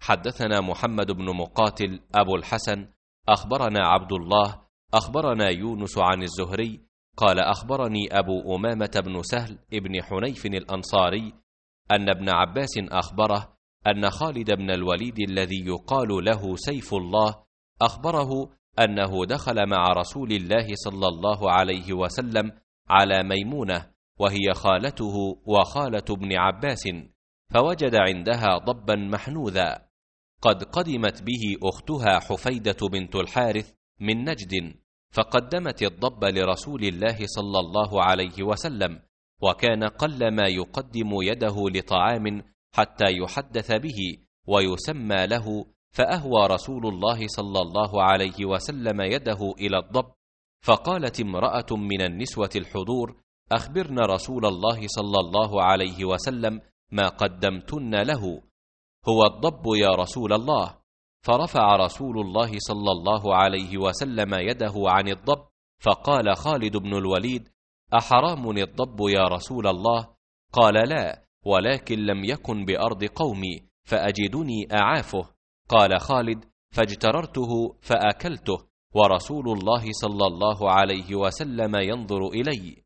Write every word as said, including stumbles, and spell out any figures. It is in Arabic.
حدثنا محمد بن مقاتل أبو الحسن أخبرنا عبد الله أخبرنا يونس عن الزهري قال أخبرني أبو أمامة بن سهل ابن حنيف الأنصاري أن ابن عباس أخبره أن خالد بن الوليد الذي يقال له سيف الله أخبره أنه دخل مع رسول الله صلى الله عليه وسلم على ميمونة وهي خالته وخالة ابن عباس، فوجد عندها ضبا محنوذا قد قدمت به أختها حفيدة بنت الحارث من نجد، فقدمت الضب لرسول الله صلى الله عليه وسلم، وكان قل ما يقدم يده لطعام حتى يحدث به ويسمى له، فأهوى رسول الله صلى الله عليه وسلم يده إلى الضب، فقالت امرأة من النسوة الحضور: أخبرن رسول الله صلى الله عليه وسلم ما قدمتن له. هو الضب يا رسول الله. فرفع رسول الله صلى الله عليه وسلم يده عن الضب، فقال خالد بن الوليد: أحرام الضب يا رسول الله؟ قال: لا، ولكن لم يكن بأرض قومي فأجدني أعافه. قال خالد: فاجتررته فأكلته ورسول الله صلى الله عليه وسلم ينظر إلي.